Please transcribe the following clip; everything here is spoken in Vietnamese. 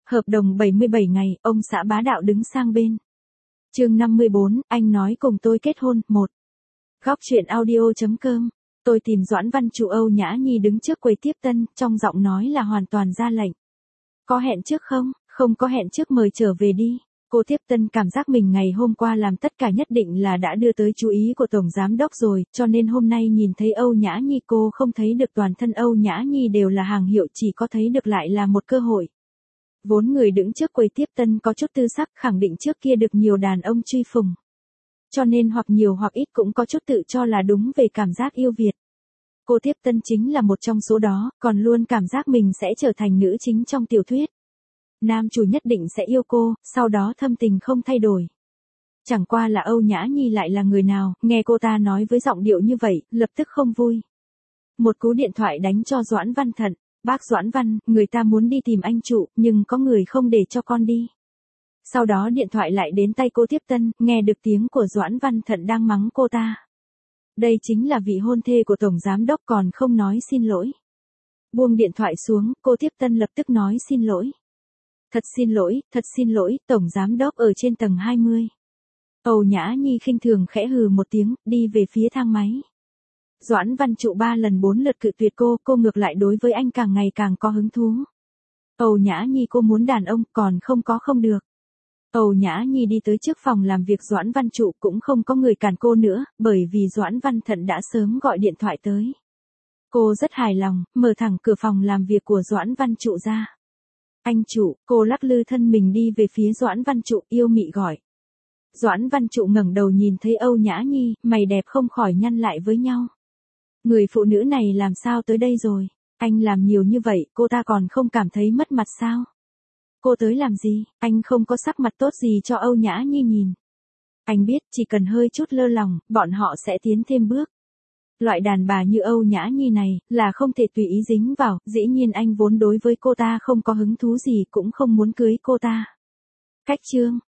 Hợp đồng 77 ngày, ông xã bá đạo đứng sang bên. Chương 54, anh nói cùng tôi kết hôn, 1. Góc truyện audio.com. Tôi tìm Doãn Văn Trụ. Âu Nhã Nhi đứng trước quầy tiếp tân, trong giọng nói là hoàn toàn ra lệnh. Có hẹn trước không? Không có hẹn trước mời trở về đi. Cô tiếp tân cảm giác mình ngày hôm qua làm tất cả nhất định là đã đưa tới chú ý của Tổng Giám Đốc rồi, cho nên hôm nay nhìn thấy Âu Nhã Nhi cô không thấy được toàn thân Âu Nhã Nhi đều là hàng hiệu, chỉ có thấy được lại là một cơ hội. Vốn người đứng trước quầy tiếp tân có chút tư sắc, khẳng định trước kia được nhiều đàn ông truy phùng. Cho nên hoặc nhiều hoặc ít cũng có chút tự cho là đúng về cảm giác yêu Việt. Cô tiếp tân chính là một trong số đó, còn luôn cảm giác mình sẽ trở thành nữ chính trong tiểu thuyết. Nam chủ nhất định sẽ yêu cô, sau đó thâm tình không thay đổi. Chẳng qua là Âu Nhã Nhi lại là người nào, nghe cô ta nói với giọng điệu như vậy, lập tức không vui. Một cú điện thoại đánh cho Doãn Văn Thận. Bác Doãn Văn, người ta muốn đi tìm anh Trụ, nhưng có người không để cho con đi. Sau đó điện thoại lại đến tay cô tiếp tân, nghe được tiếng của Doãn Văn Thận đang mắng cô ta. Đây chính là vị hôn thê của Tổng Giám Đốc còn không nói xin lỗi. Buông điện thoại xuống, cô tiếp tân lập tức nói xin lỗi. Thật xin lỗi, Tổng Giám Đốc ở trên tầng 20. Âu Nhã Nhi khinh thường khẽ hừ một tiếng, đi về phía thang máy. Doãn Văn Trụ 3 lần 4 lượt cự tuyệt cô ngược lại đối với anh càng ngày càng có hứng thú. Âu Nhã Nhi cô muốn đàn ông, còn không được. Âu Nhã Nhi đi tới trước phòng làm việc Doãn Văn Trụ, cũng không có người cản cô nữa, bởi vì Doãn Văn Thận đã sớm gọi điện thoại tới. Cô rất hài lòng, mở thẳng cửa phòng làm việc của Doãn Văn Trụ ra. Anh Trụ, cô lắc lư thân mình đi về phía Doãn Văn Trụ, yêu mị gọi. Doãn Văn Trụ ngẩng đầu nhìn thấy Âu Nhã Nhi, mày đẹp không khỏi nhăn lại với nhau. Người phụ nữ này làm sao tới đây rồi? Anh làm nhiều như vậy, cô ta còn không cảm thấy mất mặt sao? Cô tới làm gì? Anh không có sắc mặt tốt gì cho Âu Nhã Nhi nhìn. Anh biết, chỉ cần hơi chút lơ lòng, bọn họ sẽ tiến thêm bước. Loại đàn bà như Âu Nhã Nhi này, là không thể tùy ý dính vào, dĩ nhiên anh vốn đối với cô ta không có hứng thú gì, cũng không muốn cưới cô ta. Cách chương,